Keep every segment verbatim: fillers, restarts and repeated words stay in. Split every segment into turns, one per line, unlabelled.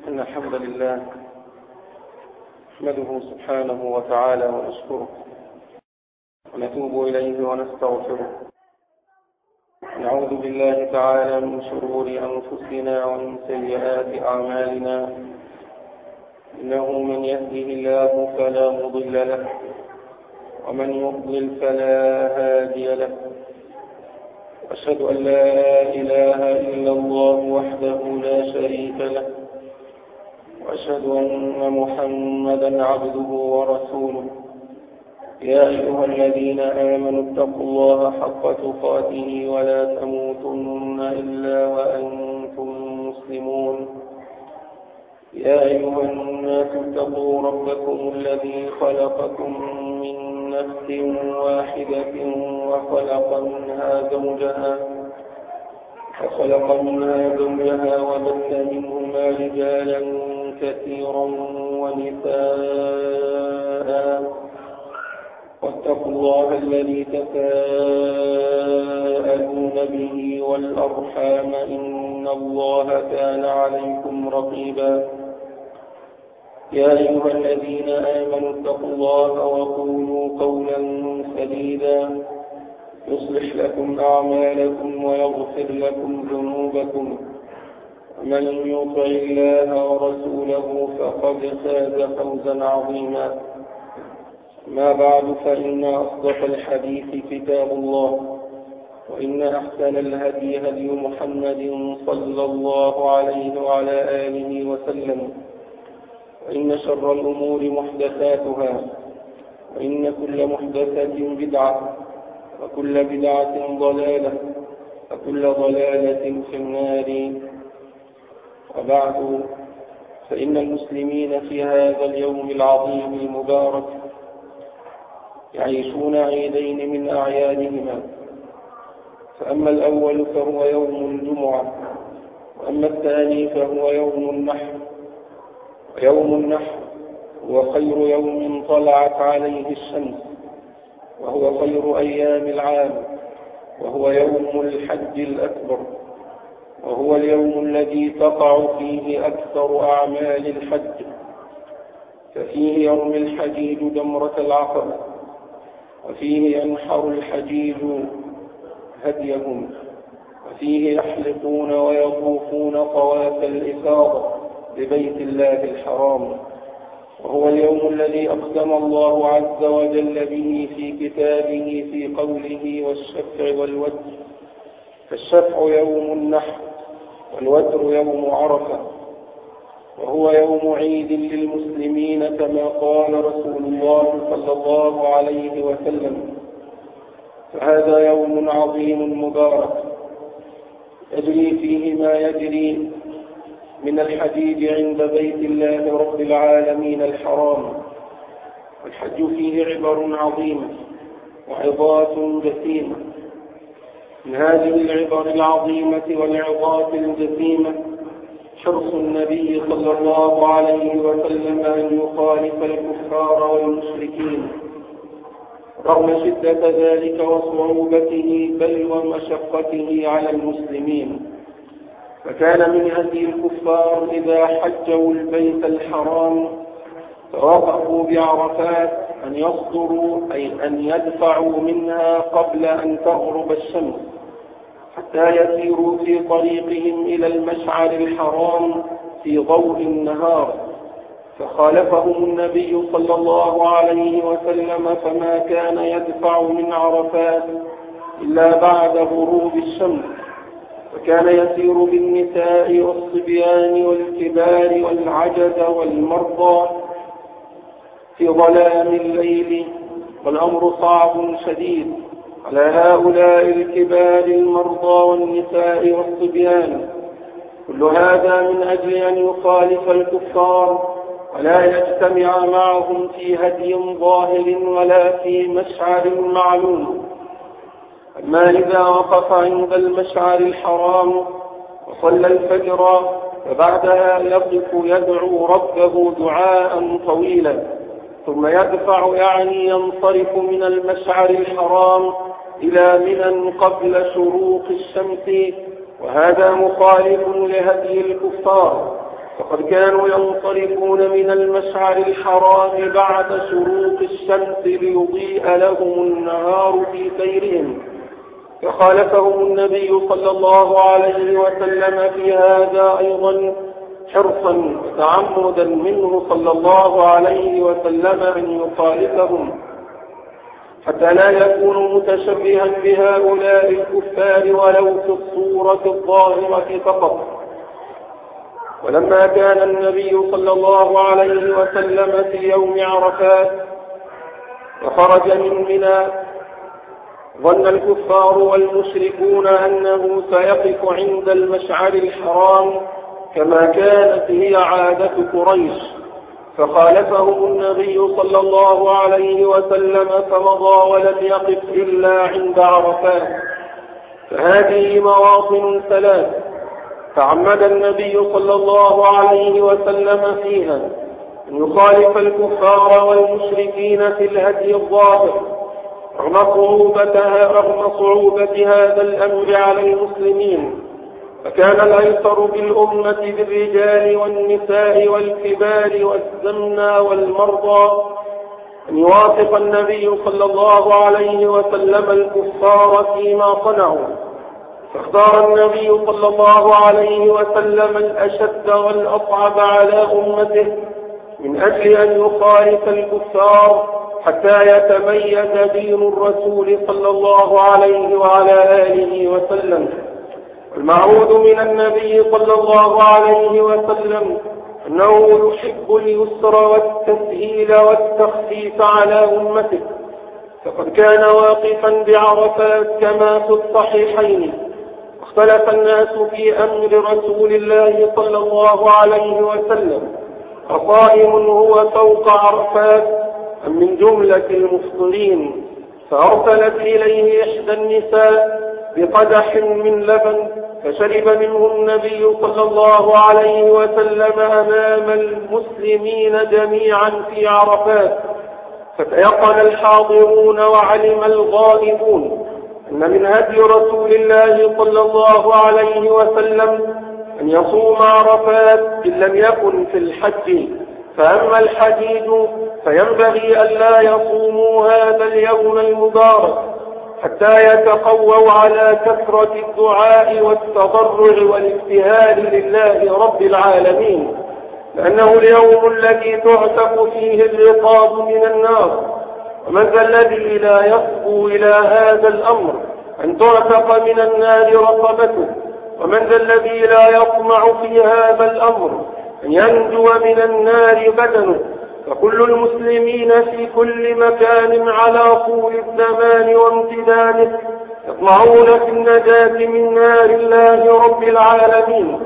إن الحمد لله نحمده سبحانه وتعالى ونشكره ونتوب إليه ونستغفره. نعوذ بالله تعالى من شرور أنفسنا ومن سيئات أعمالنا، إنه من يهده الله فلا مضل له ومن يضلل فلا هادي له. أشهد أن لا إله إلا الله وحده لا شريك له، وأشهد أن محمدا عبده ورسوله. يا أيها الذين آمنوا اتقوا الله حق تقاته ولا تموتن إلا وأنتم مسلمون. يا أيها الناس اتقوا ربكم الذي خلقكم من نفس واحدة وخلق منها زوجها وخلق منها زوجها وبث منهما رجالا كثيرا ونساء، واتقوا الله الذي تساءلون به والأرحام إن الله كان عليكم رقيبا. يا أيها الذين آمنوا اتقوا الله وقولوا قولا سديدا يصلح لكم أعمالكم ويغفر لكم ذنوبكم، ومن يطع الله ورسوله فقد فاز فوزا عظيما. ما بعد، فإن أصدق الحديث كتاب الله، وإن أحسن الهدي هدي محمد صلى الله عليه وعلى آله وسلم، وإن شر الأمور محدثاتها، وإن كل محدثة بدعة، وكل بدعة ضلالة، وكل ضلالة في النار. وبعد، فإن المسلمين في هذا اليوم العظيم المبارك يعيشون عيدين من أعيادهما، فأما الأول فهو يوم الجمعة، وأما الثاني فهو يوم النحر. ويوم النحر هو خير يوم طلعت عليه الشمس، وهو خير أيام العام، وهو يوم الحج الأكبر، وهو اليوم الذي تقع فيه أكثر أعمال الحج، ففيه يرمي الحجيج جمرة العقبة، وفيه ينحر الحجيج هديهم، وفيه يحلقون ويطوفون طواف الإفاضة ببيت الله الحرام. وهو اليوم الذي أقسم الله عز وجل به في كتابه في قوله والشفع والوتر، فالشفع يوم النحر والوتر يوم عرفة، وهو يوم عيد للمسلمين كما قال رسول الله صلى الله عليه وسلم. فهذا يوم عظيم مبارك يجري فيه ما يجري من الحجيج عند بيت الله رب العالمين الحرام. والحج فيه عبر عظيمة وعظات جسيمة. من هذه العبر العظيمة والعظات الجسيمة حرص النبي صلى الله عليه وسلم أن يخالف الكفار والمشركين رغم شدة ذلك وصعوبته بل ومشقته على المسلمين. فكان من هدي الكفار إذا حجوا البيت الحرام فوقفوا بعرفات أن يصدروا أي أن يدفعوا منها قبل أن تغرب الشمس حتى يسيروا في طريقهم إلى المشعر الحرام في ضوء النهار. فخالفهم النبي صلى الله عليه وسلم، فما كان يدفع من عرفات إلا بعد غروب الشمس، فكان يسير بالنساء والصبيان والكبار والعجز والمرضى في ظلام الليل، والأمر صعب شديد على هؤلاء الكبار المرضى والنساء والصبيان. كل هذا من أجل أن يخالف الكفار ولا يجتمع معهم في هدي ظاهر ولا في مشعر معلوم. أما إذا وقف عند المشعر الحرام وصلى الفجر فبعدها يقف يدعو ربه دعاء طويلا، ثم يدفع يعني ينصرف من المشعر الحرام إلى منى قبل شروق الشمس، وهذا مخالف لهدي الكفار. فقد كانوا ينصرفون من المشعر الحرام بعد شروق الشمس ليضيء لهم النهار في سيرهم، فخالفهم النبي صلى الله عليه وسلم في هذا أيضا حرصا وتعمدا منه صلى الله عليه وسلم أن يخالفهم حتى لا يكون متشبها بهؤلاء الكفار ولو في الصورة الظاهرة فقط. ولما كان النبي صلى الله عليه وسلم في يوم عرفات وخرج من منى، ظن الكفار والمشركون أنه سيقف عند المشعر الحرام كما كانت هي عادة قريش، فخالفهم النبي صلى الله عليه وسلم فمضى ولم يقف إلا عند عرفات. فهذه مواطن ثلاث تعمد النبي صلى الله عليه وسلم فيها أن يخالف الكفار والمشركين في الهدي الظاهر رغم صعوبتها رغم صعوبة هذا الأمر على المسلمين. فكان الأيسر بالأمة بالرجال والنساء والكبار والسمنى والمرضى أن يوافق النبي صلى الله عليه وسلم الكفار فيما صنعوا، فاختار النبي صلى الله عليه وسلم الأشد والأصعب على أمته من أجل أن يخالف الكفار حتى يتميز دين الرسول صلى الله عليه وعلى آله وسلم. المعهود من النبي صلى الله عليه وسلم أنه يحب اليسر والتسهيل والتخفيف على أمته، فقد كان واقفا بعرفات كما في الصحيحين. اختلف الناس في أمر رسول الله صلى الله عليه وسلم أصائم هو فوق عرفات أم من جملة المفطرين، فأرسلت إليه إحدى النساء بقدح من لبن فشرب منه النبي صلى الله عليه وسلم أمام المسلمين جميعا في عرفات. فتيقن الحاضرون وعلم الغائبون أن من هدي رسول الله صلى الله عليه وسلم أن يصوم عرفات إن لم يكن في الحج، فأما الحجيج فينبغي أن لا يصوموا هذا اليوم المبارك حتى يتقووا على كثرة الدعاء والتضرع والابتهال لله رب العالمين، لأنه اليوم الذي تعتق فيه الرقاب من النار. ومن ذا الذي لا يصبو إلى هذا الأمر أن تعتق من النار رقبته؟ ومن ذا الذي لا يطمع في هذا الأمر أن ينجو من النار بدنه؟ فكل المسلمين في كل مكان على طول الزمان وامتدانه يطمعون في النجاة من نار الله رب العالمين،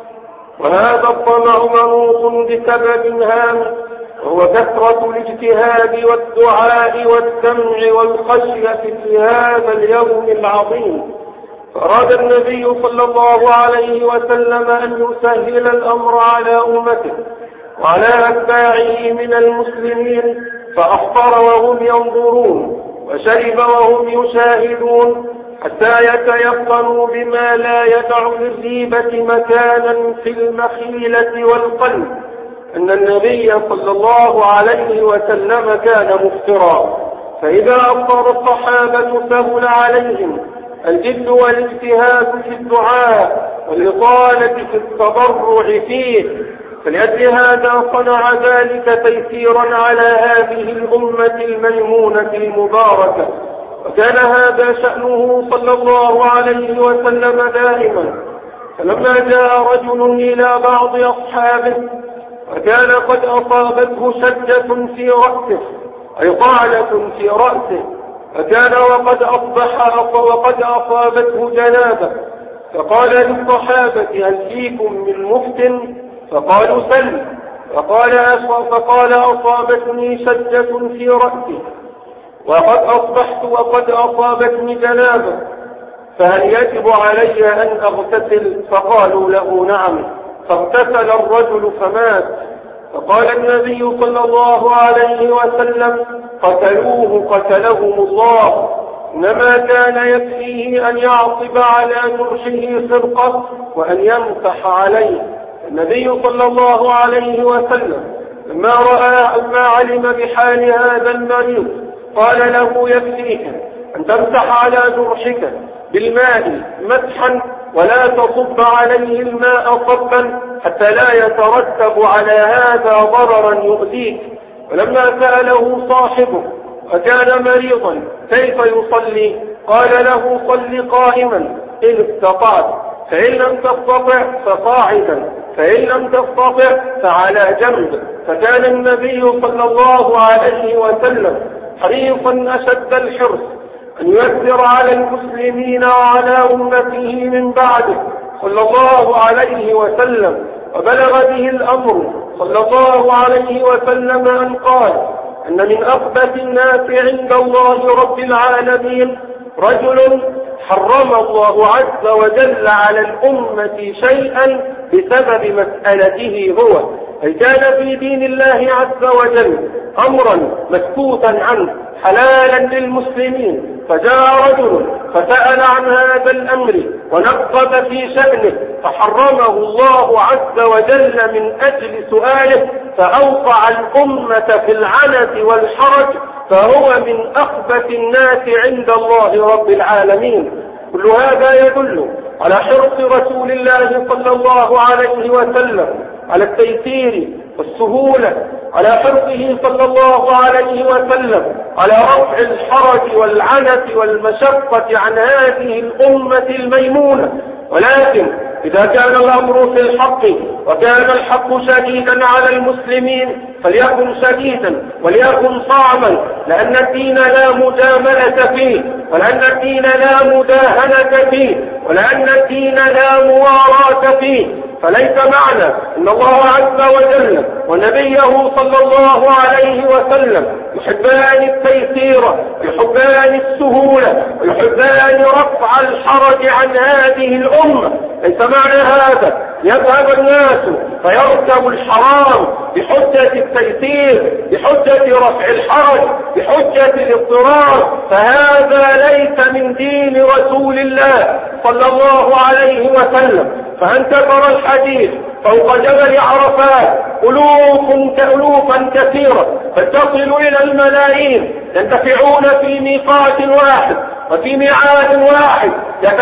وهذا الطمع منوط بسبب هام، وهو كثرة الاجتهاد والدعاء والدمع والخشية في هذا اليوم العظيم. فأراد النبي صلى الله عليه وسلم أن يسهل الأمر على أمته وعلى أتباعه من المسلمين، فأفطر وهم ينظرون وشرب وهم يشاهدون حتى يتيقنوا بما لا يدع للريبة مكانا في المخيلة والقلب أن النبي صلى الله عليه وسلم كان مفطرا. فإذا أفطر الصحابة سهل عليهم الجد والاجتهاد في الدعاء والإطالة في التضرع فيه، فلأجل هذا صنع ذلك تيسيرا على هذه الأمة الميمونة المباركة، وكان هذا شأنه صلى الله عليه وسلم دائما. فلما جاء رجل إلى بعض أصحابه وكان قد أصابته شجة في رأسه أي طعنة في رأسه، فكان وقد أصبح وقد أصابته جنابة، فقال للصحابة هل فيكم من مفتن؟ فقالوا سل. فقال فقال أصابتني شجة في رأسي وقد أصبحت وقد أصابتني جنابة، فهل يجب علي أن أغتسل؟ فقالوا له نعم. فاغتسل الرجل فمات. فقال النبي صلى الله عليه وسلم قتلوه قتلهم الله، إنما كان يكفيه أن يعصب على جرحه خرقة وأن يمسح عليه، النبي صلى الله عليه وسلم لما رأى أما علم بحال هذا المريض قال له يكفيك أن تمسح على جرحك بالماء مسحا ولا تصب عليه الماء صبا حتى لا يترتب على هذا ضررا يؤذيك. ولما سأله صاحبه وكان مريضا كيف يصلي قال له صل قائما إن استطعت، فإن لم تستطع فقاعدا، فإن لم تستطع فعلى جنب. فكان النبي صلى الله عليه وسلم حريصا أشد الحرص أن ييسر على المسلمين وعلى أمته من بعده صلى الله عليه وسلم. وبلغ به الأمر صلى الله عليه وسلم أن قال أن من أخبث الناس عند الله رب العالمين رجل حرم الله عز وجل على الأمة شيئا بسبب مسألته هو، أي كان في دين الله عز وجل أمرا مسكوتا عنه حلالا للمسلمين، فجاء رجل فسأل عن هذا الأمر ونقب في شأنه فحرمه الله عز وجل من أجل سؤاله، فأوقع الأمة في العنة والحرج، فهو من أخبث الناس عند الله رب العالمين. كل هذا يدل على حرص رسول الله صلى الله عليه وسلم على التيسير والسهولة، على حرصه صلى الله عليه وسلم على رفع الحرج والعنة والمشقة عن هذه الأمة الميمونة. ولكن إذا كان الأمر في الحق وكان الحق شديدا على المسلمين فليكن شديدا وليكن صعبا، لأن الدين لا مجاملة فيه، ولأن الدين لا مداهنة فيه، ولأن الدين لا مواراه فيه. فليس معنى أن الله عز وجل ونبيه صلى الله عليه وسلم يحبان التيسير، يحبان السهولة، يحبان رفع الحرج عن هذه الأمة. ليس معنى هذا يذهب الناس فيركب الحرام بحجة التيسير، بحجة رفع الحرج، بحجة الاضطرار، فهذا ليس من دين رسول الله صلى الله عليه وسلم. فأنت ترى الحديث فوق جبل عرفات ألوف كألوفا كثيرة بل تصل إلى الملايين ينتفعون في ميقات واحد وفي ميعاد واحد،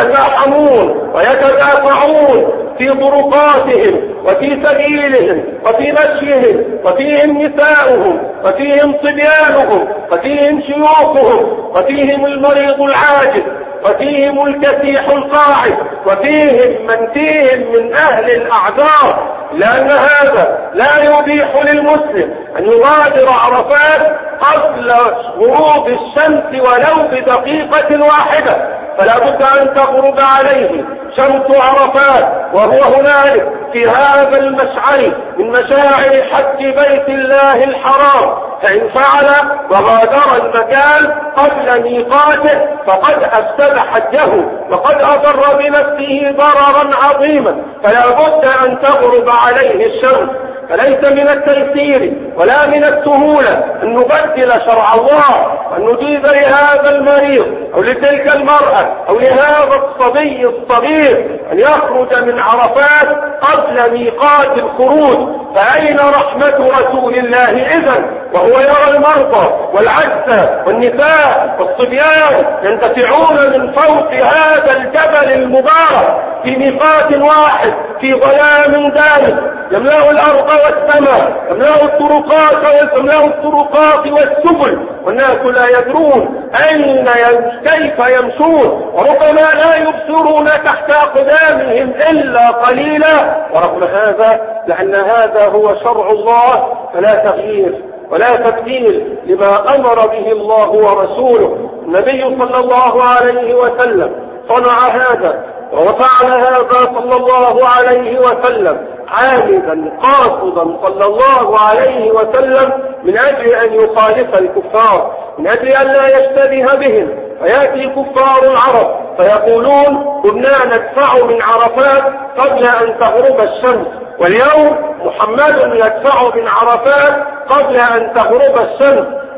يتزاحمون ويتدافعون في طرقاتهم وفي سبيلهم وفي مشيهم، وفيهم نساؤهم وفيهم صبيانهم وفيهم شيوخهم وفيهم المريض العاجز وفيهم الكسيح القاعد وفيهم من فيهم من أهل الأعذار، لأن هذا لا يبيح للمسلم أن يغادر عرفات قبل غروب الشمس ولو بدقيقة واحدة، فلا بد أن تغرب عليه شمس عرفات وهو هنالك في هذا المشعر من مشاعر حج بيت الله الحرام. فإن فعل وغادر المكان قبل ميقاته فقد أفسد حجه وقد أضر بنفسه ضررا عظيما، فلا بد أن تغرب عليه الشمس. فليس من التيسير ولا من السهولة أن نبدل شرع الله وأن نجيز لهذا المريض أو لتلك المرأة أو لهذا الصبي الصغير أن يخرج من عرفات قبل ميقات الخروج. فأين رحمة رسول الله إذن وهو يرى المرضى والعجز والنساء والصبيان ينتفعون من فوق هذا الجبل المبارك في ميقات واحد في ظلام دامس يملأ الأرض والسماء، يملأ الطرقات ويملأ الطرقات والسبل، والناس لا يدرون أين كيف يمشون، وربما لا يبصرون تحت أقدامهم إلا قليلا. ورغم هذا لأن هذا هو شرع الله فلا تغيير ولا تبديل لما أمر به الله ورسوله. النبي صلى الله عليه وسلم صنع هذا وفعل هذا صلى الله عليه وسلم عامدا قاصدا صلى الله عليه وسلم من أجل أن يخالف الكفار، من أجل أن لا يشتبه بهم. فيأتي كفار العرب فيقولون كنا ندفع من عرفات قبل أن تغرب الشمس، واليوم محمد يدفع من عرفات قبل أن تغرب الشمس.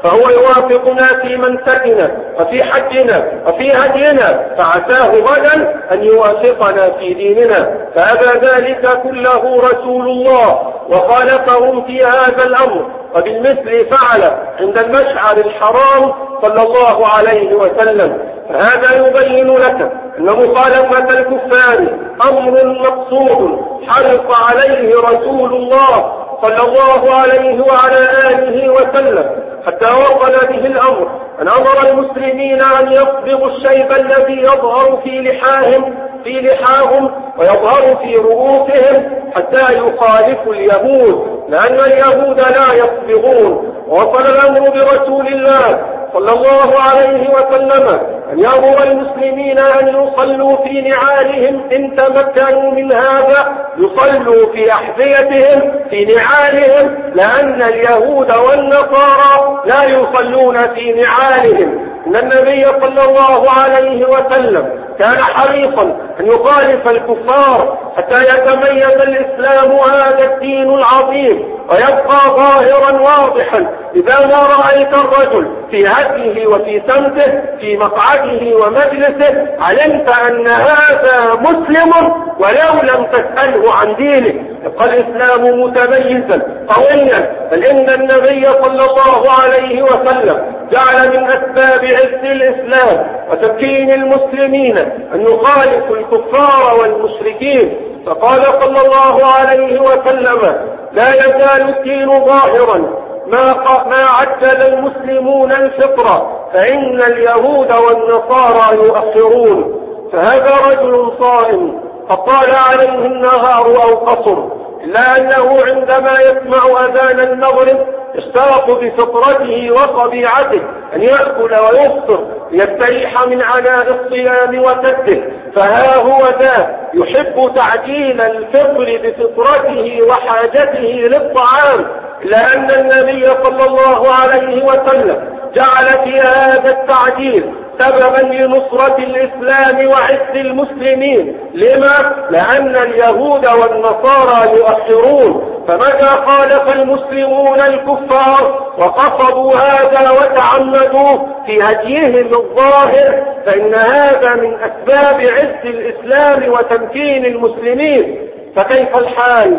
فهو يوافقنا في منسكنا وفي حجنا وفي هدينا، فعساه غدا أن يوافقنا في ديننا، فأبى ذلك كله رسول الله وخالفهم في هذا الأمر، وبالمثل فعل عند المشعر الحرام صلى الله عليه وسلم. فهذا يبين لك أن مخالفة الكفار أمر مقصود حرص عليه رسول الله صلى الله عليه وعلى آله وسلم، حتى وصل به الأمر أن أمر المسلمين أن يصبغوا الشيب الذي يظهر في لحاهم في لحاهم ويظهر في رؤوسهم حتى يخالفوا اليهود، لأن اليهود لا يصبغون. ووصل الأمر برسول الله صلى الله عليه وسلم أن يأمر المسلمين أن يصلوا في نعالهم إن تمكنوا من هذا، يصلوا في أحذيتهم في نعالهم، لأن اليهود والنصارى لا يصلون في نعالهم. إن النبي صلى الله عليه وسلم كان حريصا أن يخالف الكفار حتى يتميز الإسلام هذا الدين العظيم ويبقى ظاهرا واضحا. إذا ما رأيت الرجل في هديه وفي سمته في مقعده ومجلسه علمت أن هذا مسلم ولو لم تسأله عن دينه. يبقى الإسلام متميزا قويا، بل إن النبي صلى الله عليه وسلم جعل من أسباب عز الإسلام وتمكين المسلمين أن يخالفوا الكفار والمشركين، فقال صلى الله عليه وسلم: لا يزال الدين ظاهرا ما, ما عجل المسلمون الفطرة، فإن اليهود والنصارى يؤخرون. فهذا رجل صائم قد طال عليه النهار أو قصر، إلا أنه عندما يسمع أذان المغرب يشتاق بفطرته وطبيعته أن يأكل ويفطر ليستريح من عناء الصيام وكده، فها هو ذا يحب تعجيل الفطر بفطرته وحاجته للطعام، لأن النبي صلى الله عليه وسلم جعل في هذا التعجيل سببا لنصرة الإسلام وعز المسلمين. لما؟ لأن اليهود والنصارى يؤخرون، فمتى خالف المسلمون الكفار وقصدوا هذا وتعمدوه في هديهم الظاهر فإن هذا من أسباب عز الإسلام وتمكين المسلمين. فكيف الحال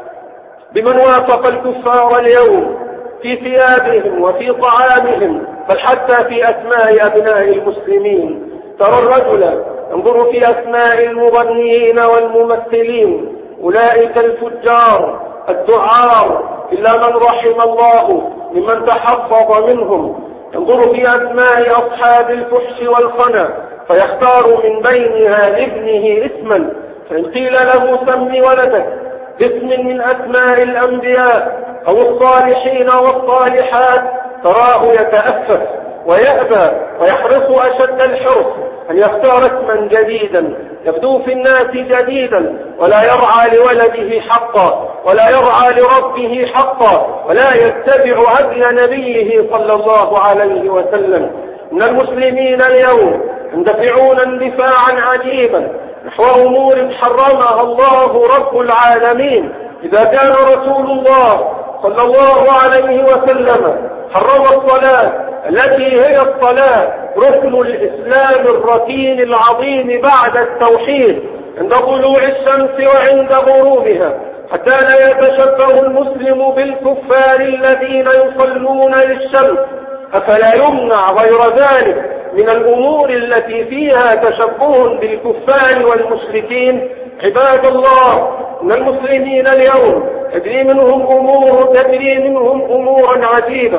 بمن وافق الكفار اليوم في ثيابهم وفي طعامهم، بل حتى في أسماء أبناء المسلمين؟ ترى الرجل انظروا في أسماء المغنيين والممثلين، أولئك الفجار الدعار إلا من رحم الله ممن تحفظ منهم. انظروا في أسماء أصحاب الفحش والخنا، فيختار من بينها لابنه اسما، فإن قيل له سم ولدك باسم من أسماء الأنبياء أو الصالحين والصالحات تراه يتأفف ويأبى ويحرص أشد الحرص أن يختار اسما جديدا يبدو في الناس جديدا، ولا يرعى لولده حقا ولا يرعى لربه حقا ولا يتبع هدي نبيه صلى الله عليه وسلم. إن المسلمين اليوم يندفعون اندفاعا عجيبا نحو أمور حرمها الله رب العالمين. إذا كان رسول الله صلى الله عليه وسلم حرم الصلاة التي هي الصلاة ركن الإسلام الركين العظيم بعد التوحيد عند طلوع الشمس وعند غروبها، حتى لا يتشبه المسلم بالكفار الذين يصلون للشمس، أفلا يمنع غير ذلك من الأمور التي فيها تشبه بالكفار والمشركين؟ عباد الله، إن المسلمين اليوم تجري منهم أمور تجري منهم أمورا عجيبة.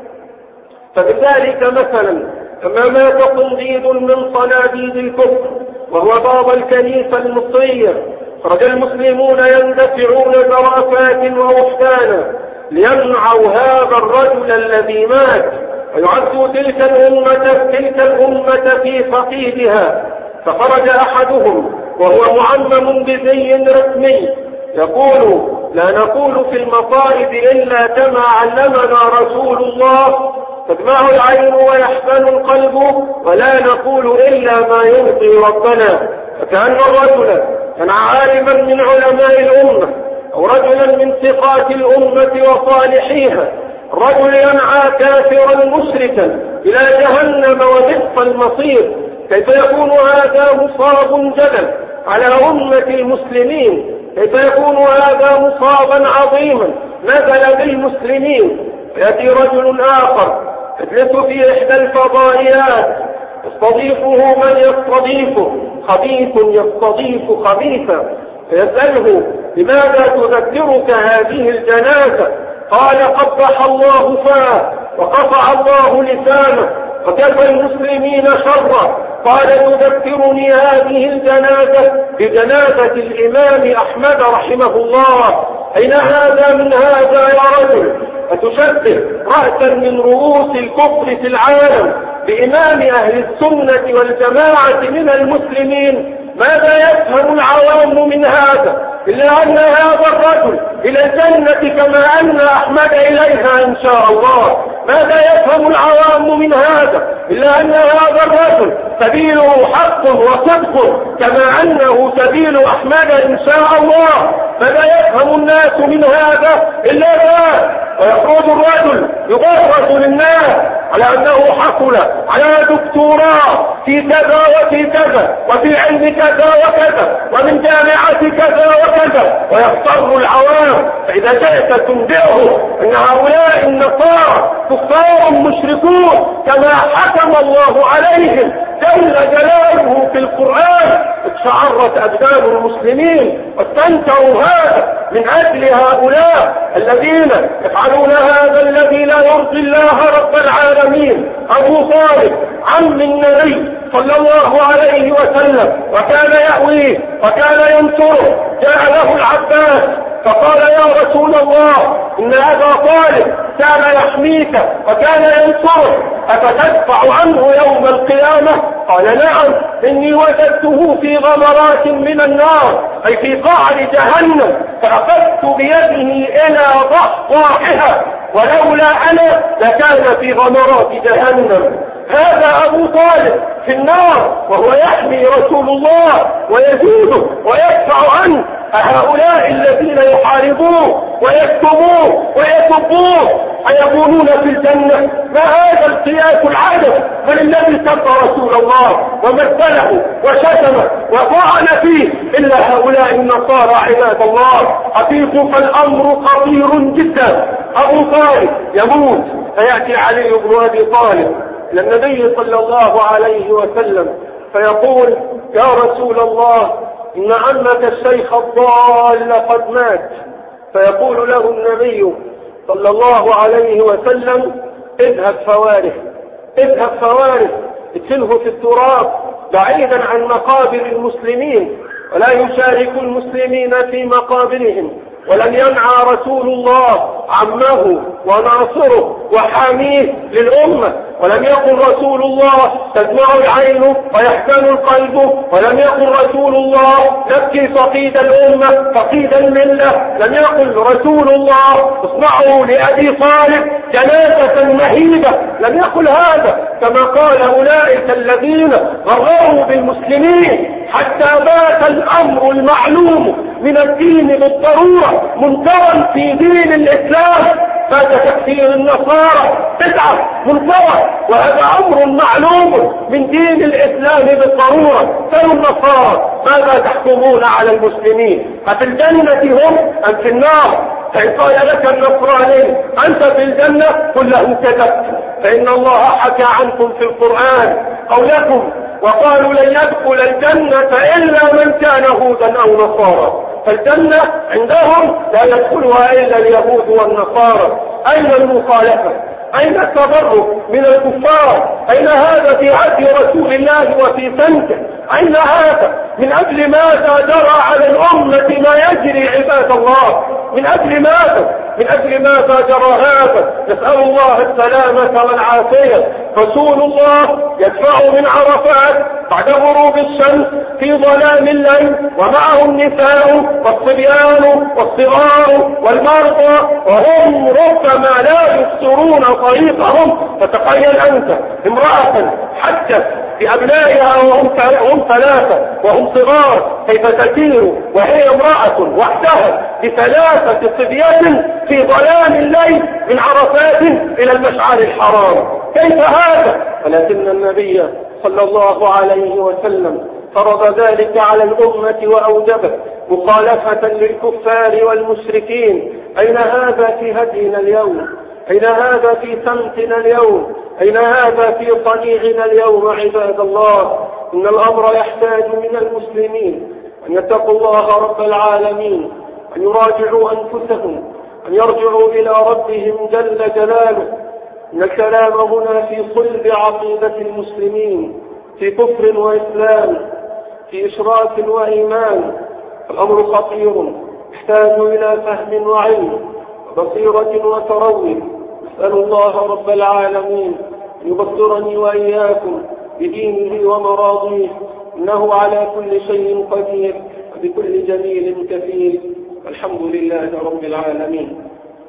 فبذلك مثلا كما مات صنديد من صناديد الكفر وهو باب الكنيسة المصرية، خرج المسلمون يندفعون زرافات ووحدانا ليمنعوا هذا الرجل الذي مات ويعزوا تلك الأمة تلك الأمة في فقيدها. فخرج أحدهم وهو معمم بزي رسمي يقول: لا نقول في المصائب إلا كما علمنا رسول الله، تدمع العين ويحزن القلب، ولا نقول إلا ما يرضي ربنا. فكأن الرجل كان عالما من علماء الأمة أو رجلا من ثقات الأمة وصالحيها، الرجل ينعى كافرا مشركا إلى جهنم وبئس المصير. كيف يكون هذا مصاب جدا على أمة المسلمين؟ كيف يكون هذا مصابا عظيما نزل بالمسلمين؟ يأتي رجل آخر يجلس في إحدى الفضائيات يستضيفه من يستضيفه، خبيث يستضيف خبيثا، فيسأله: لماذا تذكرك هذه الجنازة؟ قال: قبح الله فاه وقطع الله لسانه وكفى المسلمين شرا. قال: تذكرني هذه الجنازة بجنازة الإمام أحمد رحمه الله. أين هذا من هذا يا رجل؟ أتشبه رأسا من رؤوس الكفر في العالم بإمام أهل السنة والجماعة من المسلمين؟ ماذا يفهم العوام من هذا إلا أن هذا الرجل إلى الجنة كما أن أحمد إليها إن شاء الله؟ ماذا يفهم العوام من هذا إلا أن هذا الرجل سبيله حق وصدق كما أنه سبيل أحمد إن شاء الله؟ ماذا يفهم الناس من هذا إلا ذا؟ ويخرج الرجل يغرس للناس على أنه حصل على دكتوراه في كذا وفي كذا وفي علم كذا وكذا ومن جامعة كذا وكذا، ويختار العوام. فإذا جئت تنبئه أن هؤلاء النصارى كفار مشركون كما حكم الله عليهم جل جلاله في القرآن، اتشعرت أبدان المسلمين واستنكروا هذا من أجل هؤلاء الذين يفعلون هذا الذي لا يرضي الله رب العالمين. أبو طالب عم النبي صلى الله عليه وسلم وكان يأويه وكان ينصره، جاء له العباس فقال: يا رسول الله، إن أبا طالب كان يحميك وكان ينصرك، أفتدفع عنه يوم القيامة؟ قال: نعم، إني وجدته في غمرات من النار، أي في قعر جهنم، فأخذت بيده إلى ضحضاحها، ولولا أنا لكان في غمرات جهنم. هذا أبو طالب في النار وهو يحمي رسول الله ويزيده ويدفع عنه. هؤلاء الذين يحاربوه ويكتموه ويسبوه أيكونون في الجنة؟ ما هذا القياس العادل؟ من الذي سب رسول الله ومثله وشتمه وطعن فيه إلا هؤلاء النصارى عباد الله. حقيقة فالأمر خطير جدا. أبو طالب يموت فيأتي علي بن أبي طالب إلى النبي صلى الله عليه وسلم فيقول: يا رسول الله، إن عمك الشيخ الضال قد مات. فيقول له النبي صلى الله عليه وسلم: اذهب فواره، اذهب فواره، ادفنه في التراب بعيدا عن مقابر المسلمين، ولا يشارك المسلمين في مقابرهم. ولم ينعى رسول الله عمه وناصره وحاميه للأمة، ولم يقل رسول الله تدمع العين ويحزن القلب، ولم يقل رسول الله نبكي فقيد الأمة فقيد الملة، لم يقل رسول الله اصنعوا لأبي طالب جنازة مهيبة، لم يقل هذا كما قال أولئك الذين غرروا بالمسلمين حتى بات الأمر المعلوم من الدين بالضرورة منكرا في دين الإسلام. بعد تكفير النصارى بدعة منكرة، وهذا أمر معلوم من دين الإسلام بالضرورة. فهم النصارى ماذا تحكمون على المسلمين؟ أفي الجنة هم أم في النار؟ فإن قال لك النصراني أنت في الجنة قل له كذبت، فإن الله حكى عنكم في القرآن قولكم وقالوا لن يدخل الجنة إلا من كان هودا أو نصارى. فالجنة عندهم لا يدخلها إلا اليهود والنصارى. أين المخالفة؟ أين التبرؤ من الكفار؟ أين هذا في عهد رسول الله وفي سنته؟ أين هذا؟ من أجل ماذا جرى على الأمة ما يجري عباد الله؟ من أجل ماذا؟ من أجل ماذا جرى هذا؟ نسأل الله السلامة والعافية. رسول الله يدفع من عرفات بعد غروب الشمس في ظلام الليل، ومعه النساء والصبيان والصغار والمرضى، وهم ربما لا يبصرون طريقهم. فتخيل أنت امرأة حتى بأبنائها وهم ثلاثة وهم صغار كيف تسير وهي امرأة وحدها بثلاثة صبيان في ظلام الليل من عرفات إلى المشعر الحرام؟ كيف هذا؟ ولكن النبي صلى الله عليه وسلم فرض ذلك على الأمة وأوجبه مخالفة للكفار والمشركين. أين هذا في هدينا اليوم؟ أين هذا في سمتنا اليوم؟ أين هذا في صنيعنا اليوم؟ عباد الله، إن الأمر يحتاج من المسلمين أن يتقوا الله رب العالمين، أن يراجعوا أنفسهم، أن يرجعوا إلى ربهم جل جلاله. إن الكلام هنا في صلب عقيدة المسلمين، في كفر وإسلام، في إشراك وإيمان. الأمر خطير يحتاج إلى فهم وعلم وبصيرة وتروي. أسأل الله رب العالمين أن يبصرني وإياكم بدينه ومراضيه، إنه على كل شيء قدير وبكل جميل كفيل. الحمد لله رب العالمين.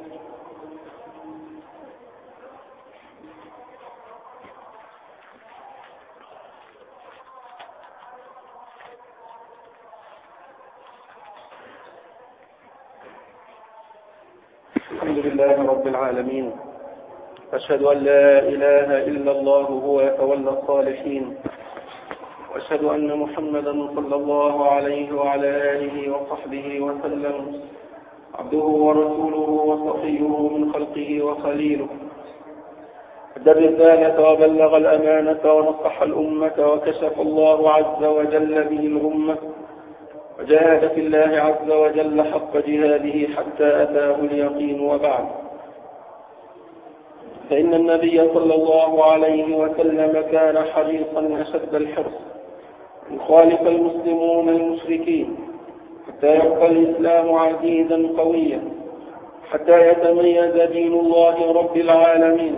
الحمد لله رب العالمين. أشهد أن لا إله إلا الله هو يتولى الصالحين، وأشهد أن محمدا صلى الله عليه وعلى آله وصحبه وسلم عبده ورسوله وصفيه من خلقه وخليله. أدى الرسالة وبلغ الأمانة ونصح الأمة، وكشف الله عز وجل به الغمة، وجاهد في الله عز وجل حق جهاده حتى أتاه اليقين. وبعد، فإن النبي صلى الله عليه وسلم كان حريصا أشد الحرص أن يخالف المسلمون المشركين حتى يبقى الإسلام عزيزا قويا، حتى يتميز دين الله رب العالمين.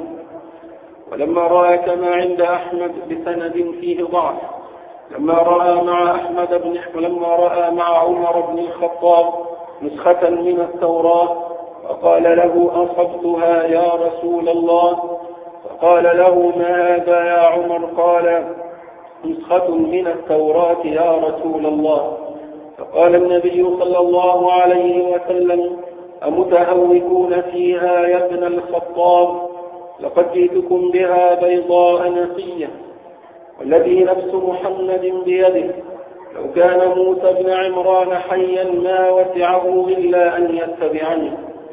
ولما رأى كما عند أحمد بسند فيه ضعف، لما رأى مع أحمد بن لما رأى مع عمر بن الخطاب نسخة من التوراة فقال له: أصبتها يا رسول الله؟ فقال له: ما هذا يا عمر؟ قال: نسخة من التوراة يا رسول الله. فقال النبي صلى الله عليه وسلم: أمتهوكون فيها يا ابن الخطاب؟ لقد جئتكم بها بيضاء نقية، والذي نفس محمد بيده لو كان موسى بن عمران حيا ما وسعه إلا أن يتبعني.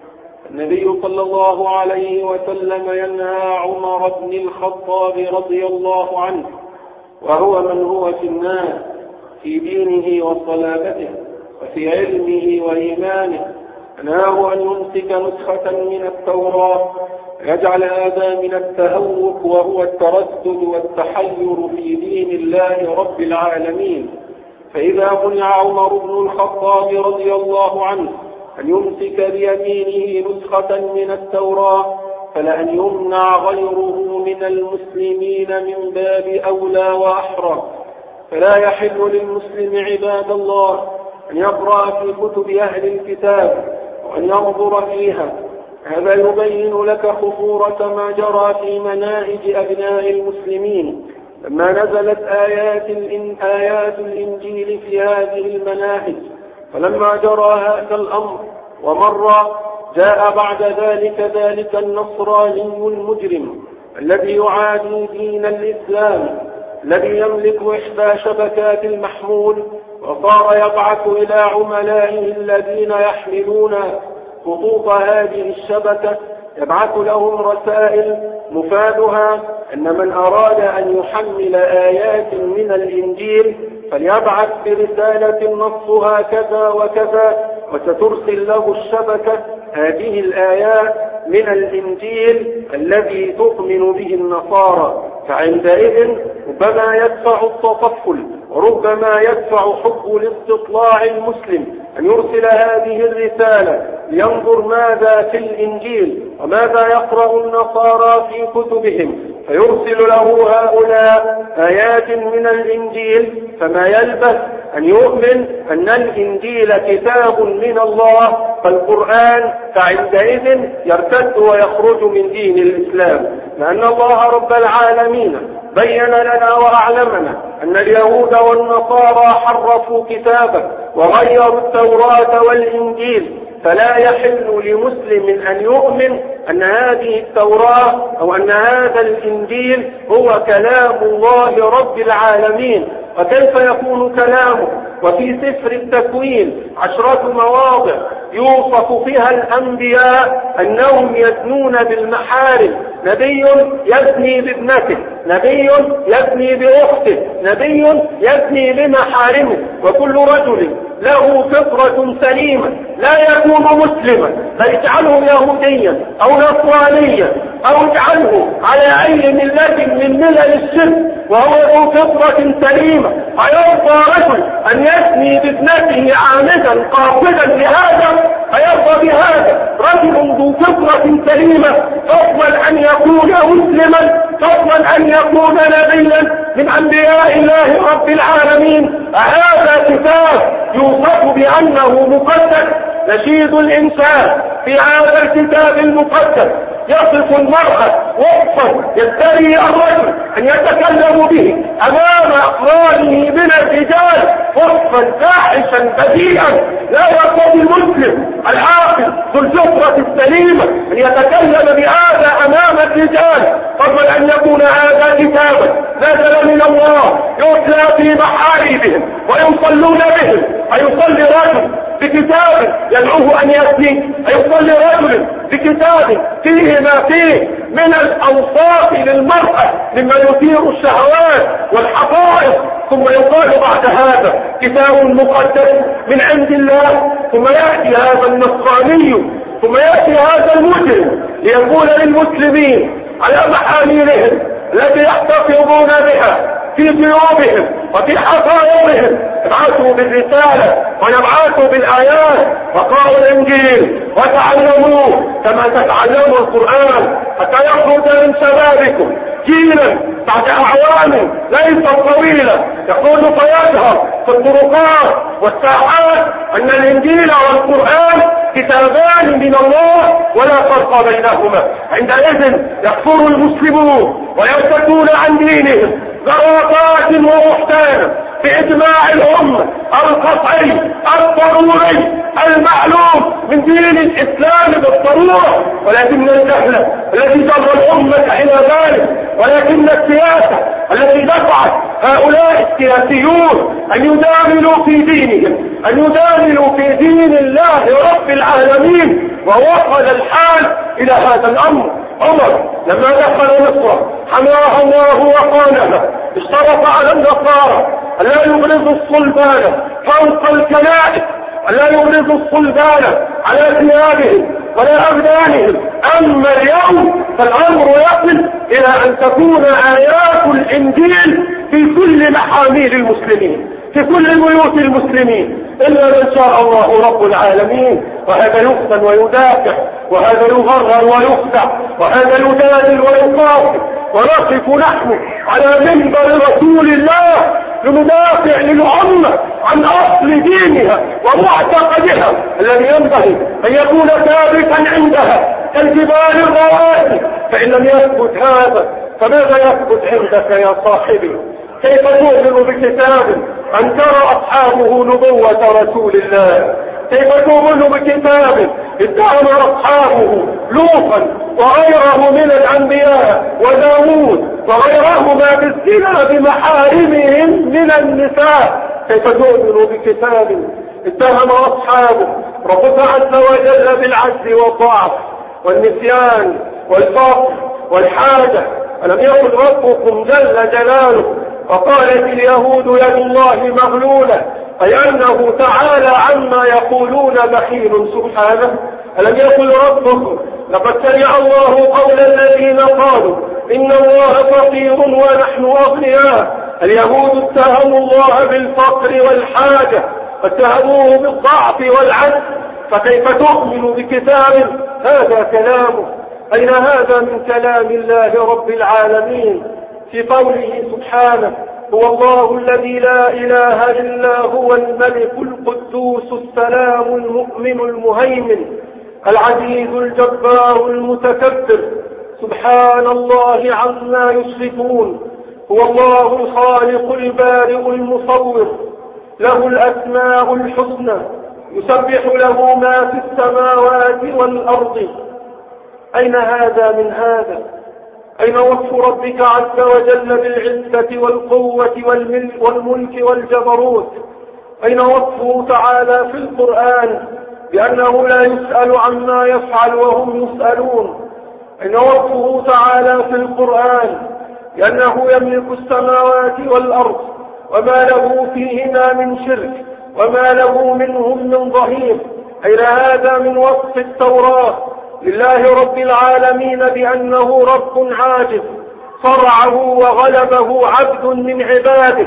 النبي صلى الله عليه وسلم ينهى عمر بن الخطاب رضي الله عنه، وهو من هو في الناس في دينه وصلابته وفي علمه وإيمانه، نهاه أن يمسك نسخة من التوراة يجعل هذا من التهوك، وهو التردد والتحير في دين الله رب العالمين. فإذا منع عمر بن الخطاب رضي الله عنه أن يمسك بيمينه نسخة من التوراة، فلأن يمنع غيره من المسلمين من باب أولى وأحرى. فلا يحل للمسلم عباد الله أن يقرأ في كتب أهل الكتاب وأن ينظر فيها. هذا يبين لك خطورة ما جرى في مناهج أبناء المسلمين لما نزلت آيات, آيات الإنجيل في هذه المناهج. فلما جرى هذا الأمر ومر، جاء بعد ذلك ذلك النصراني المجرم الذي يعادي دين الإسلام، الذي يملك إحدى شبكات المحمول، وصار يبعث إلى عملائه الذين يحملون خطوط هذه الشبكة، يبعث لهم رسائل مفادها أن من أراد أن يحمل آيات من الإنجيل فليبعث برسالة نصها كذا وكذا، وسترسل له الشبكة هذه الآيات من الإنجيل الذي تؤمن به النصارى. فعندئذ ربما يدفع التطفل وربما يدفع حب الاستطلاع المسلم أن يرسل هذه الرسالة لينظر ماذا في الإنجيل وماذا يقرأ النصارى في كتبهم، فيرسل له هؤلاء آيات من الإنجيل، فما يلبث أن يؤمن أن الإنجيل كتاب من الله فالقرآن، فعندئذ يرتد ويخرج من دين الإسلام، لأن الله رب العالمين بين لنا وأعلمنا أن اليهود والنصارى حرفوا كتابه وغيروا التوراة والإنجيل، فلا يحل لمسلم أن يؤمن أن هذه التوراة أو أن هذا الإنجيل هو كلام الله رب العالمين. وكيف يكون كلامه وفي سفر التكوين عشرة مواضع يوصف فيها الأنبياء أنهم يزنون بالمحارم، نبي يزني بابنته، نبي يزني بأخته، نبي يزني بمحارمه، وكل رجل له فطرة سليمة لا يكون مسلما، بل اجعله يهوديا أو نصرانيا أو اجعله على أي ملة من ملل الشرك وهو ذو فطرة سليمة، أيرضى رجل أن يزني بابنته عامدا قاصدا لهذا؟ أيرضى بهذا رجل ذو فطرة سليمة فضلا أن يكون مسلما، فضلا أن يكون نبيا من أنبياء الله رب العالمين؟ هذا كتاب يوصف بأنه مقدس. نشيد الإنسان في هذا الكتاب المقدس يصف المرأة وصفا يستري الرجل أن يتكلم به أمام أقرانه من الرجال، وصفا فاحشا بديئا لا يقوم المسلم العاقل ذو الفطرة السليمة أن يتكلم بهذا أمام الرجال، فضلا أن يكون هذا كتابا نزل من الله يتلى في محاربهم ويصلون بهم. أيصلي رجل بكتاب يدعوه أن يزني؟ أيصلي رجل بكتاب فيه ما فيه من الأوصاف للمرأة مما يثير الشهوات والحقائق، ثم يقال بعد هذا كتاب مقدس من عند الله، ثم يأتي هذا النصراني ثم يأتي هذا المجرم ليقول للمسلمين على محاملهم التي يحتفظون بها في جيوبهم وفي حقائقهم ابعثوا بالرسالة ونبعثوا بالآيات وقرأوا الإنجيل وتعلموه كما تتعلموا القرآن، حتى يخرج من شبابكم جيلا بعد أعوام ليست طويلة يقول فيظهر في الطرقات والساحات أن الإنجيل والقرآن كتابان من الله ولا فرق بينهما. عندئذ يكفر المسلمون ويرتدون عن دينهم غرابات وبهتانا بإجماع الأمة القطعي الضروري المعلوم من دين الإسلام بالضرورة، ولكن الجهل الذي جر الأمة إلى ذلك، ولكن السياسة التي دفعت هؤلاء السياسيون أن يداملوا في دينهم، أن يداملوا في دين الله رب العالمين، ووصل الحال إلى هذا الأمر. عمر لما دخل مصر حماها الله وقالها، اشترط على النصارى ألا يبرزوا الصلبان فوق الكنائس، ألا يبرزوا الصلبان على ثيابهم ولا أبدانهم. أما اليوم فالأمر يصل إلى أن تكون آيات الإنجيل في كل محاميل المسلمين، في كل بيوت المسلمين، إلا من شاء الله رب العالمين. وهذا يفتن ويدافع، وهذا يغرر ويخدع، وهذا يدادل ويقاطع، ونقف نحن على منبر رسول الله لندافع للأمة عن أصل دينها ومعتقدها الذي ينبغي أن يكون ثابتا عندها كالجبال الرواسي. فإن لم يثبت هذا فماذا يثبت عندك يا صاحبي؟ كيف تؤمن بكتاب أنكر أصحابه نبوة رسول الله؟ كيف تؤمن بكتاب اتهم أصحابه لوطا وغيره من الأنبياء وداود وغيرهما بالزنا بمحارمهم من النساء؟ كيف تؤمن بكتاب اتهم أصحابه ربك عز وجل بالعجز والضعف والنسيان والفقر والحاجة؟ ألم يقل ربكم جل جلاله وقالت اليهود يد الله مغلولة، أي أنه تعالى عما يقولون بخيل سبحانه؟ ألم يقل ربكم لقد سمع الله قول الذين قالوا إن الله فقير ونحن أغنياء؟ اليهود اتهموا الله بالفقر والحاجة واتهموه بالضعف والعجز، فكيف تؤمن بكتاب هذا كلامه؟ أين هذا من كلام الله رب العالمين في قوله سبحانه: هو الله الذي لا إله إلا هو الملك القدوس السلام المؤمن المهيمن العزيز الجبار المتكبر سبحان الله عما يشركون. هو الله الخالق البارئ المصور له الأسماء الحسنى يسبح له ما في السماوات والأرض. أين هذا من هذا؟ أين وصف ربك عز وجل بالعزة والقوة والملك والجبروت؟ أين وصفه تعالى في القرآن بأنه لا يسأل عما يفعل وهم يسألون؟ أين وصفه تعالى في القرآن بأنه يملك السماوات والأرض وما له فيهما من شرك وما له منهم من ظهير؟ أين هذا من وصف التوراة لله رب العالمين بأنه رب عاجز صرعه وغلبه عبد من عباده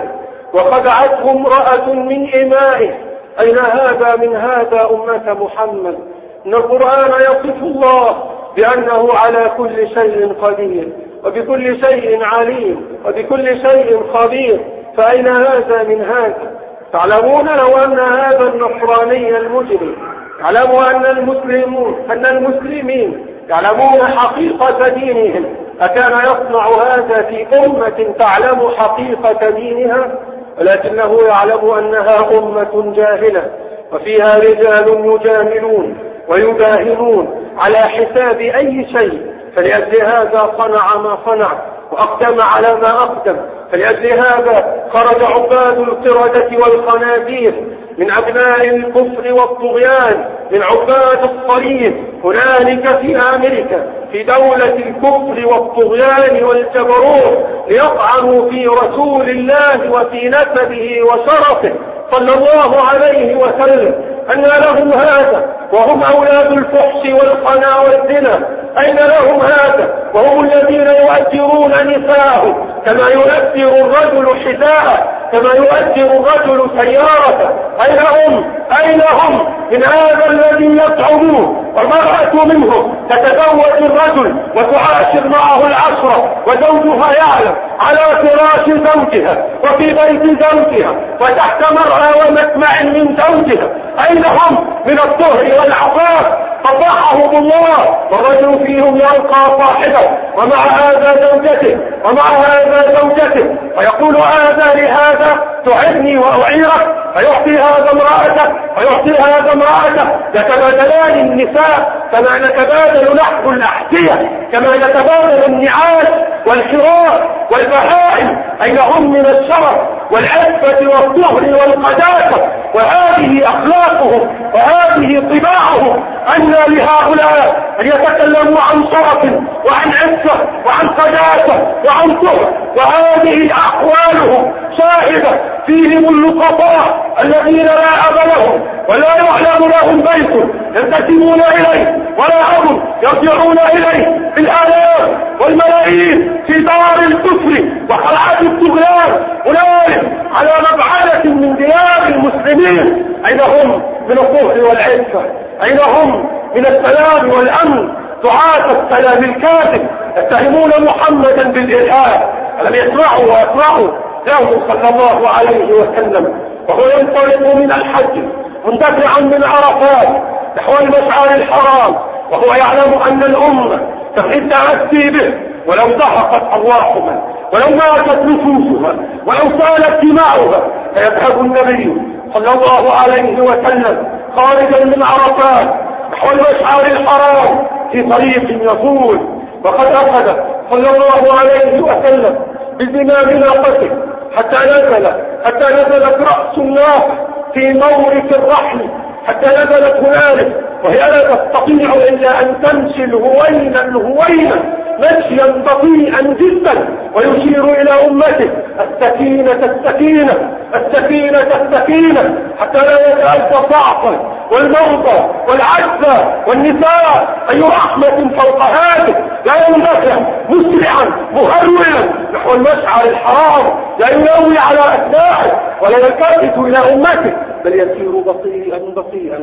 وخدعته امرأة من إمائه؟ أين هذا من هذا أمة محمد؟ إن القرآن يصف الله بأنه على كل شيء قدير وبكل شيء عليم وبكل شيء خبير، فأين هذا من هذا؟ تعلمون لو أن هذا النصراني المجرم يعلم أن المسلمون أن المسلمين يعلمون حقيقة دينهم أكان يصنع هذا في أمة تعلم حقيقة دينها؟ ولكنه يعلم أنها أمة جاهلة وفيها رجال يجاملون ويداهنون على حساب أي شيء، فلأجل هذا صنع ما صنع وأقدم على ما أقدم. فلأجل هذا خرج عباد القردة والخنازير من أبناء الكفر والطغيان من عباد الصليب هنالك في أمريكا في دولة الكفر والطغيان والجبروت ليطعنوا في رسول الله وفي نسبه وشرفه صلى الله عليه وسلم. أن لهم هذا وهم أولاد الفحش والخنا والزنا؟ أين لهم هذا وهم الذين يؤجرون نساءهم كما يؤجر الرجل حذاءه كما يؤجر الرجل سيارته؟ أين هم أين هم من هذا الذي يزعمون والمرأة منهم تتزوج الرجل وتعاشر معه العشرة وزوجها يعلم على فراش زوجها وفي بيت زوجها وتحت مرعى ومسمع من زوجها؟ أين هم من الطهر والعفاف؟ فضحهم الله. والرجل فيهم يلقى صاحبه ومع هذا زوجته ومع هذا زوجته ويقول هذا لهذا تعبني وأعيرك، فيعطي هذا امرأته ويعطي هذا امرأته. يتبادلان النساء كما نتبادل نحو الأحذية كما نتبادل النعاش والحرار والبهائم. أين هم من الشرف والعفة والطهر والقداسة؟ وهذه أخلاقهم وهذه طباعهم. أن لهؤلاء أن يتكلموا عن شرف وعن عفة وعن قداسة وعن طهر وهذه أحوالهم شاهدة فيهم اللقطاء الذين لا أب لهم ولا يعلم لهم بيت ينتسبون إليه ولا أب يرجعون إليه بالآلاف والملايين في دار الكفر وقلعة الطغيان هنالك على مبعدة من ديار المسلمين. أين هم من الطهر والعفة؟ أين هم من السلام والأمن؟ دعاة السلام الكاذب يتهمون محمدا بالإرهاب. ألم يسمعوا ويسمعوا له صلى الله عليه وسلم وهو ينطلق من الحج مندفعا من عرفات نحو المشعر الحرام وهو يعلم أن الأمة تغني التأسي به ولو ضحكت أرواحها ولو ماتت نفوسها ولو سالت دماؤها فيذهب النبي صلى الله عليه وسلم خارجا من عرفات نحو المشعر الحرام في طريق يطول. وقد أخذ صلى الله عليه وسلم بزمام ناقته حتى نزل حتى نزلت رأس الناقة في مورك الرحل حتى نزلت هنالك وهي لا تستطيع إلا أن تمشي الهوينا الهوينا مشيا بطيئا جدا ويشير إلى أمته السكينة السكينة السكينة السكينة حتى لا يتأذى ضعفا والمرضى والعجزى والنساء. أي رحمة فوق هذه؟ لا يندفع مسرعا مهرولا نحو المشعر الحرام لا ينوي على أتباعه ولا يلتفت إلى أمته بل يسير بطيئا بطيئا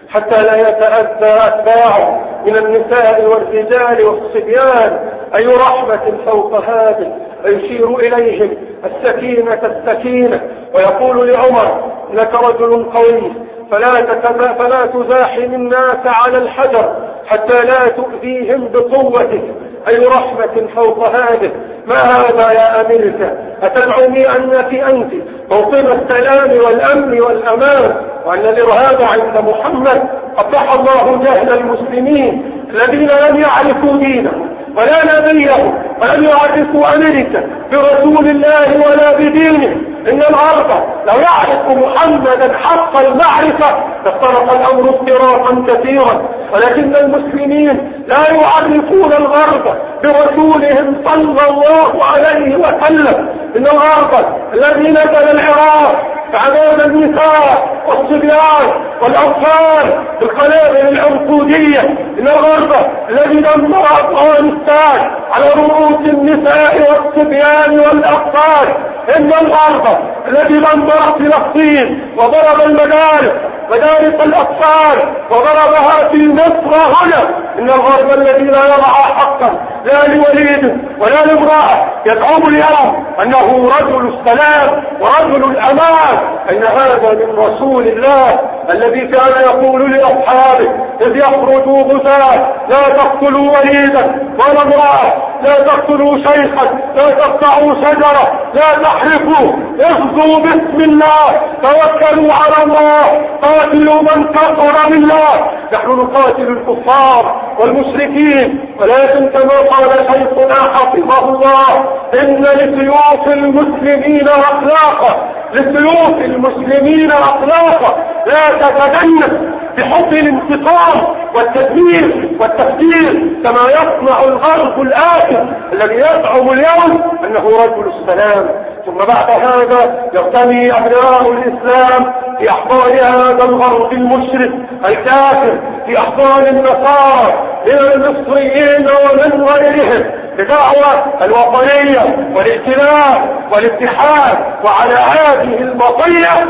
حتى لا يتأذى أتباعه من النساء والرجال والصبيان. أي رحمة فوق هذه. ويشير إليهم السكينة السكينة، ويقول لعمر: إنك رجل قوي فلا, فلا تزاحم الناس على الحجر حتى لا تؤذيهم بقوتك. أي رحمة فوق هذه. ما هذا يا أميرك؟ أتدعمي أنك أنت موطن السلام والأمن والأمان، وأن الإرهاب عند محمد قطع الله جهل المسلمين الذين لم يعرفوا دينه ولا نبيه ولم يعرفوا أمريكا برسول الله ولا بدينه. إن الغرب لو يعرف محمدا حق المعرفة لافترق الأمر افتراقا كثيرا، ولكن المسلمين لا يعرفون الغرب برسولهم صلى الله عليه وسلم. إن الغرب الذي نزل العراق فأمام النساء والصبيان والأطفال بالقنابل العنقودية. إن الغرب الذي دمر أفغانستان على رؤوس النساء والصبيان والأطفال. إن الغرب الذي دمر فلسطين وضرب المدارس مدارس الأطفال وضربها في مصر هنا. إن الغرب الذي لا يرعى حقا لا لوليد ولا لامرأة يدعم اليوم أنه رجل السلام ورجل الأمان. أين هذا من رسول الله الذي كان يقول لأصحابه إذ يخرجوا غزاة: لا تقتلوا وليدا ولا امرأة، لا تقتلوا شيخا، لا تقطعوا شجرة، لا تحرقوا، اغزوا باسم الله، توكلوا على الله، قاتلوا من كفر بالله. نحن نقاتل الكفار والمشركين، ولكن كما قال شيخنا حفظه الله: إن لسيوف المسلمين أخلاقا، لسيوف المسلمين أخلاقا لا تتجنب بحب الانتقام والتدمير والتفجير كما يصنع الغرب الآخر الذي يزعم اليوم أنه رجل السلام. ثم بعد هذا يرتمي أبناء الإسلام في أحضان هذا الغرب المشرك الكافر، في أحضان النصارى من المصريين ومن غيرهم، بدعوى الوطنية والائتلاف والاتحاد. وعلى هذه المطية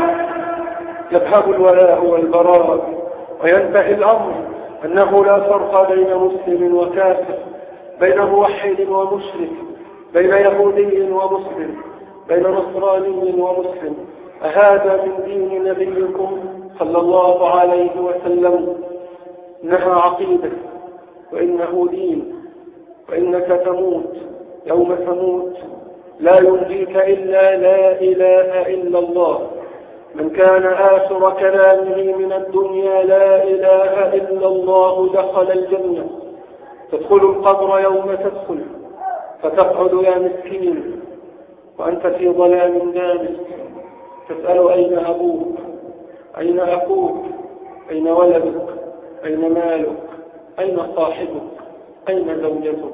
يذهب الولاء والبراء وينتهي الأمر أنه لا فرق بين مسلم وكافر، بين موحد ومشرك، بين يهودي ومسلم، بين نصراني ومسلم. أهذا من دين نبيكم صلى الله عليه وسلم؟ إنها عقيدة وإنه دين، وإنك تموت يوم تموت لا ينجيك إلا لا إله إلا الله. من كان آخر كلامه من الدنيا لا إله إلا الله دخل الجنة. تدخل القبر يوم تدخل فتقعد يا مسكين وأنت في ظلام دامس تسأل: أين أبوك؟ أين أخوك؟ أين ولدك؟ أين مالك؟ أين صاحبك؟ أين زوجتك؟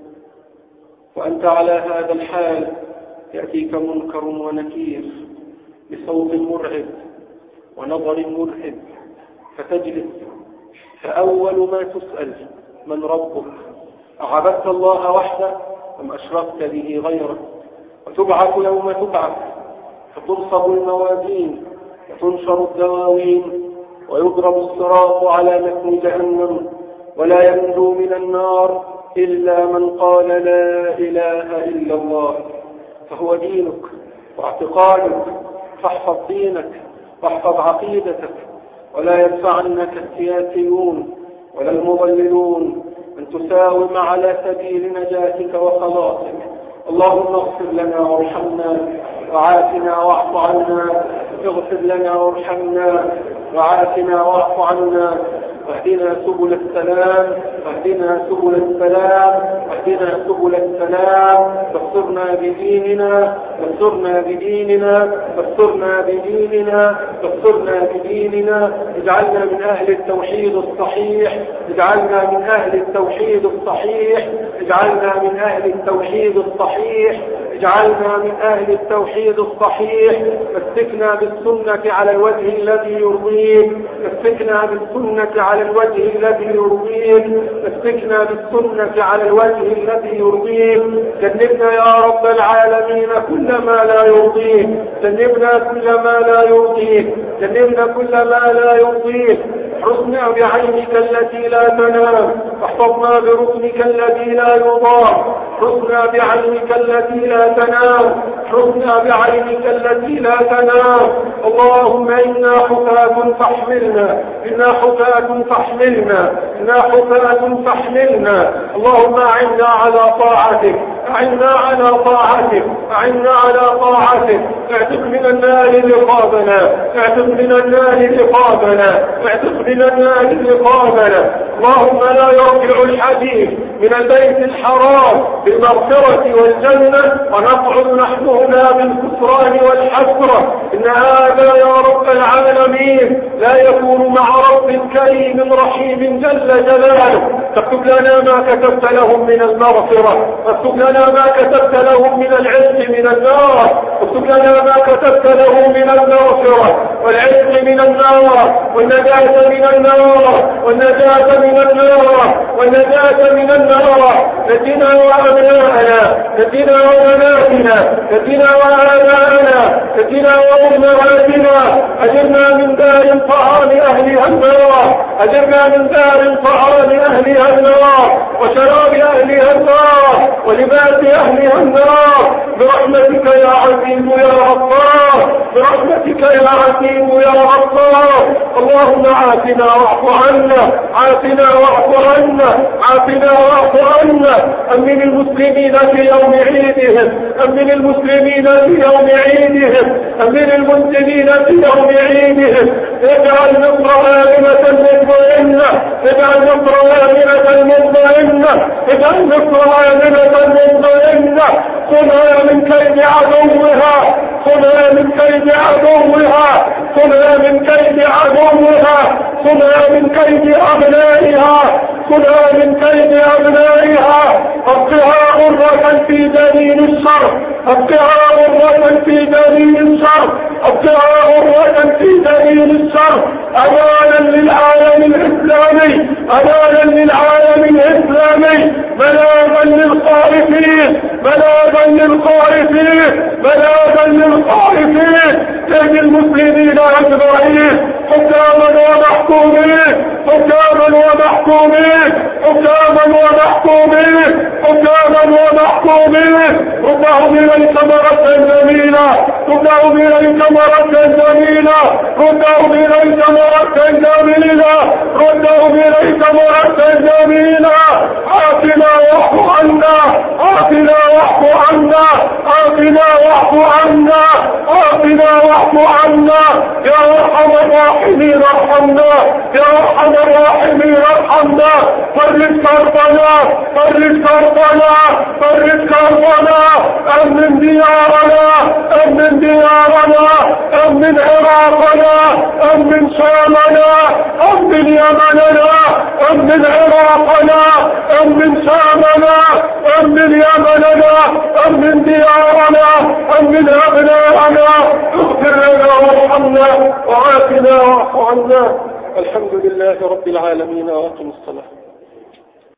وأنت على هذا الحال يأتيك منكر ونكير بصوت مرعب ونظر مرهب، فتجلس، فأول ما تسأل: من ربك؟ أعبدت الله وحده أم أشركت به غيره؟ وتبعث يوم تبعث، فتنصب الموازين وتنشر الدواوين ويضرب الصراط على متن جهنم، ولا ينجو من النار إلا من قال لا إله إلا الله. فهو دينك واعتقادك، فاحفظ دينك واحفظ عقيدتك، ولا يدفعنك السياسيون ولا المضللون أن تساوم على سبيل نجاتك وخلاصك. اللهم اغفر لنا وارحمنا وعافنا واعف عنا، اغفر لنا وارحمنا وعافنا واعف عنا، واهدنا سبل السلام، واهدنا سبل السلام، واهدنا سبل السلام. بصرنا بديننا، بصرنا بديننا، بصرنا بديننا، بصرنا بديننا. اجعلنا من أهل التوحيد الصحيح، اجعلنا من أهل التوحيد الصحيح، اجعلنا من أهل التوحيد الصحيح، اجعلنا من أهل التوحيد الصحيح. مسكنا بالسنة على الوجه الذي يرضيك، مسكنا بالسنة على الوجه الذي يرضيك، مسكنا بالسنة على الوجه الذي يرضيك. جنبنا يا رب العالمين كل ما لا يرضيك، جنبنا كل ما لا يرضيك، جنبنا كل ما لا يرضيك. احرسنا بعينك التي لا تنام، واحفظنا بركنك الذي لا يضام، احرسنا بعينك التي لا تنام، احرسنا بعينك التي لا تنام. اللهم إنا حفاة فاحملنا، إنا حفاة فاحملنا، إنا حفاة فاحملنا. اللهم أعنا على طاعتك، أعنا على طاعتك، أعنا على طاعتك. اعتق من النار رقابنا، اعتق من النار رقابنا، اعتق من النار رقابنا. اللهم لا يرجع الحديث من البيت الحرام بالمغفرة والجنة ونقعد نحن هنا بالكفران والحسرة. إن هذا يا رب العالمين لا يكون مع رب كريم رحيم جل جلاله. فاكتب لنا ما كتبت لهم من المغفرة، واكتب لنا ما كتبت لهم من العتق من النار، واكتب لنا ما كتبت لهم من المغفرة والعتق من النار والنجاة من النار والنجاة من النار والنجاة من النار. نجنا وأبناءنا، نجنا وبناتنا، نجنا وآباءنا، نجنا وأمهاتنا. أجرنا من دار طعام أهلها النار، أجرنا من دار طعام أهلها النار وشراب أهلها النار ولباس أهلها النار. برحمتك يا عزيز يا غفار، برحمتك يا عزيز يا غفار. اللهم عافنا واعف عنا، عافنا واعف عنا، عافنا واعف عنا. أمن المسلمين في يوم عيدهم، أمن المسلمين في يوم عيدهم، أمن المسلمين في يوم عيدهم. اجعل مصر آمنة مطمئنة، اجعل مصر آمنة مطمئنة، اجعل مصر آمنة مطمئنة. صنع من كيد عدوها، صنع من كيد عدوها، صنع من كيد عدوها، صنع من كيد أبنائها، صنع من كيد أبنائها. أبقها غرة في دليل الشر، أبقها غرة في دليل الشر، أبقها غرة في دليل الشر. أمانا للعالم الإسلامي، أمانا للعالم الإسلامي، بلاغا للخائفين، بلاغا للخائفين، بلاغا للخائفين. تهدي المسلمين أجمعين، حكاما ومحكومين، حكاما ومحكومين، حكاما ومحكومين، حكاما ومحكومين. ردهم إليك مرة جميلة، ردهم إليك مرة جميلة، ردهم إليك مرة جميلة، ردهم إليك مرة جميلة. عافنا واعف عنا، عافنا واعف عنا، عافنا واعف عنا، عافنا واعف عنا. يا أرحم الراحمين ارحمنا، يا أرحم الراحمين ارحمنا. فرج كربنا، فرج كربنا، فرج كربنا. أمن ديارنا، أمن ديارنا، أمن عراقنا، أمن شامنا، أمن يمننا، أمن عراقنا، أمن شامنا، أمن يمننا، أمن ديارنا، أمن أبناءنا. اغفر لنا وارحمنا وعافنا واعف عنا. الحمد لله رب العالمين. وأقم الصلاة.